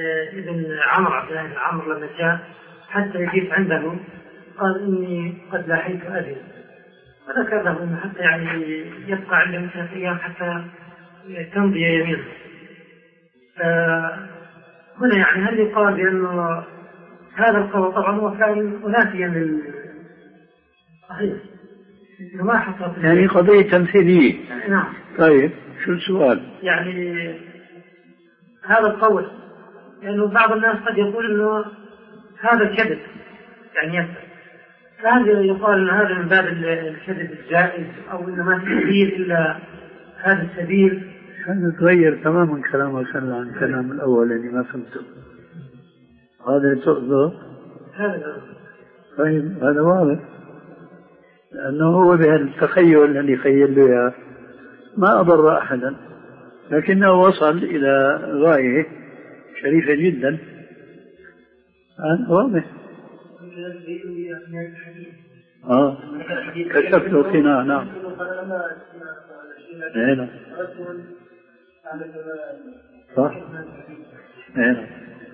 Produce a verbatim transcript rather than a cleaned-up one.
ابن عمرو عبد الله بن عمرو لما جاء حتى يجيب عنده قال إني قد لاحيت أبي، فذكر له إنه حتى يعني يبقى عنده ثلاث أيام حتى تمضي يمينه. هنا يعني هل يقال بأنه هذا القول طبعا هو كان منافيا لل صحيح ما حصل يعني قضية تمثيلية. نعم. طيب شو السؤال؟ يعني هذا القول لأنه يعني بعض الناس قد يقول إنه هذا الكذب يعني يكذب، فهل يقال إن هذا من باب الكذب الجائز أو إنه ما في سبيل إلا هذا السبيل؟ هذا تغير تماما كلامك عن كلام الأول اللي ما فهمته. هذا تقصده؟ هذا طيب هذا واضح، لأنه هو بهالتخيل الذي خيل له إياه ما أضر أحدا، لكنه وصل إلى غاية شريفة جدا. هذا واضح. آه كشفت له قناع. نعم. هنا صح. هنا